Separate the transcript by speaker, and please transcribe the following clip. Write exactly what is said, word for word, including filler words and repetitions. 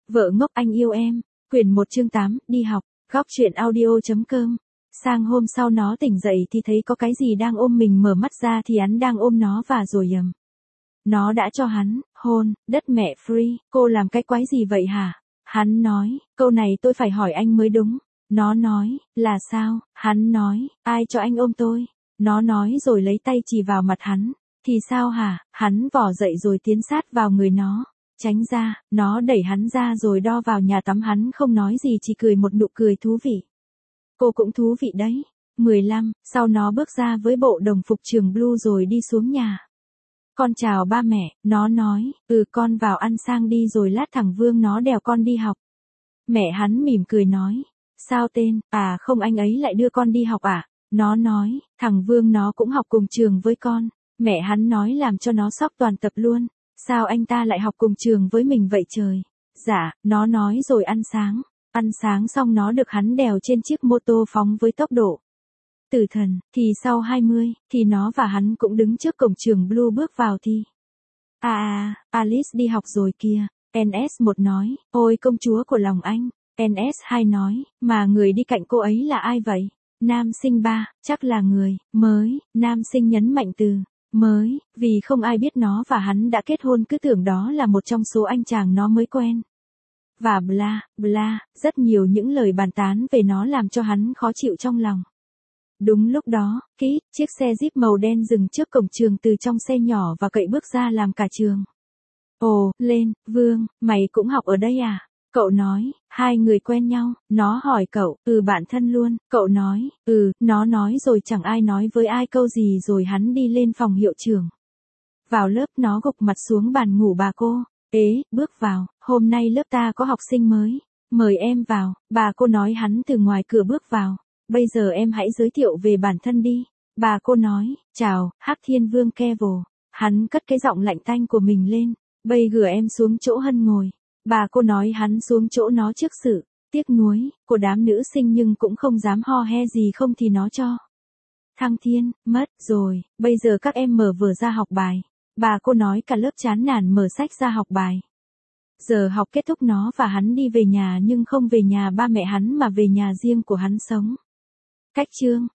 Speaker 1: Vợ ngốc anh yêu em. Quyển một chương tám, đi học. Góc truyện audio.com. Sang hôm sau nó tỉnh dậy thì thấy có cái gì đang ôm mình, mở mắt ra thì hắn đang ôm nó và rồi ầm. Nó đã cho hắn hôn, đất mẹ free. Cô làm cái quái gì vậy hả? Hắn nói, câu này tôi phải hỏi anh mới đúng. Nó nói, là sao? Hắn nói, ai cho anh ôm tôi? Nó nói rồi lấy tay chì vào mặt hắn. Thì sao hả? Hắn vò dậy rồi tiến sát vào người nó. Tránh ra, nó đẩy hắn ra rồi đo vào nhà tắm. Hắn không nói gì, chỉ cười một nụ cười thú vị. Cô cũng thú vị đấy. mười lăm, sau nó bước ra với bộ đồng phục trường blue rồi đi xuống nhà. Con chào ba mẹ, nó nói, ừ con vào ăn sang đi rồi lát thằng Vương nó đèo con đi học. Mẹ hắn mỉm cười nói, sao tên, à không anh ấy lại đưa con đi học à? Nó nói, thằng Vương nó cũng học cùng trường với con. Mẹ hắn nói làm cho nó sốc toàn tập luôn. Sao anh ta lại học cùng trường với mình vậy trời? Dạ, nó nói rồi ăn sáng. Ăn sáng xong nó được hắn đèo trên chiếc mô tô phóng với tốc độ tử thần, thì sau hai mươi, thì nó và hắn cũng đứng trước cổng trường Blue bước vào thì. À à, Alice đi học rồi kìa. en ét một nói, ôi công chúa của lòng anh. en ét hai nói, mà người đi cạnh cô ấy là ai vậy? Nam sinh ba, chắc là người mới. Nam sinh nhấn mạnh từ mới, vì không ai biết nó và hắn đã kết hôn, cứ tưởng đó là một trong số anh chàng nó mới quen. Và bla, bla, rất nhiều những lời bàn tán về nó làm cho hắn khó chịu trong lòng. Đúng lúc đó, Kit, chiếc xe Jeep màu đen dừng trước cổng trường, từ trong xe nhỏ và cậy bước ra làm cả trường. Ồ, lên, Vương, mày cũng học ở đây à? Cậu nói, hai người quen nhau. Nó hỏi cậu, ừ bạn thân luôn. Cậu nói, ừ, nó nói rồi chẳng ai nói với ai câu gì rồi hắn đi lên phòng hiệu trưởng. Vào lớp nó gục mặt xuống bàn ngủ. Bà cô, ế, bước vào, hôm nay lớp ta có học sinh mới. Mời em vào, bà cô nói hắn từ ngoài cửa bước vào. Bây giờ em hãy giới thiệu về bản thân đi. Bà cô nói, chào, Hắc Thiên Vương Kevo. Hắn cất cái giọng lạnh tanh của mình lên. Bây gửi em xuống chỗ Hân ngồi. Bà cô nói hắn xuống chỗ nó trước sự tiếc nuối của đám nữ sinh, nhưng cũng không dám ho he gì, không thì nó cho thăng thiên, mất rồi, bây giờ các em mở vở ra học bài. Bà cô nói cả lớp chán nản mở sách ra học bài. Giờ học kết thúc nó và hắn đi về nhà, nhưng không về nhà ba mẹ hắn mà về nhà riêng của hắn sống. Cách chương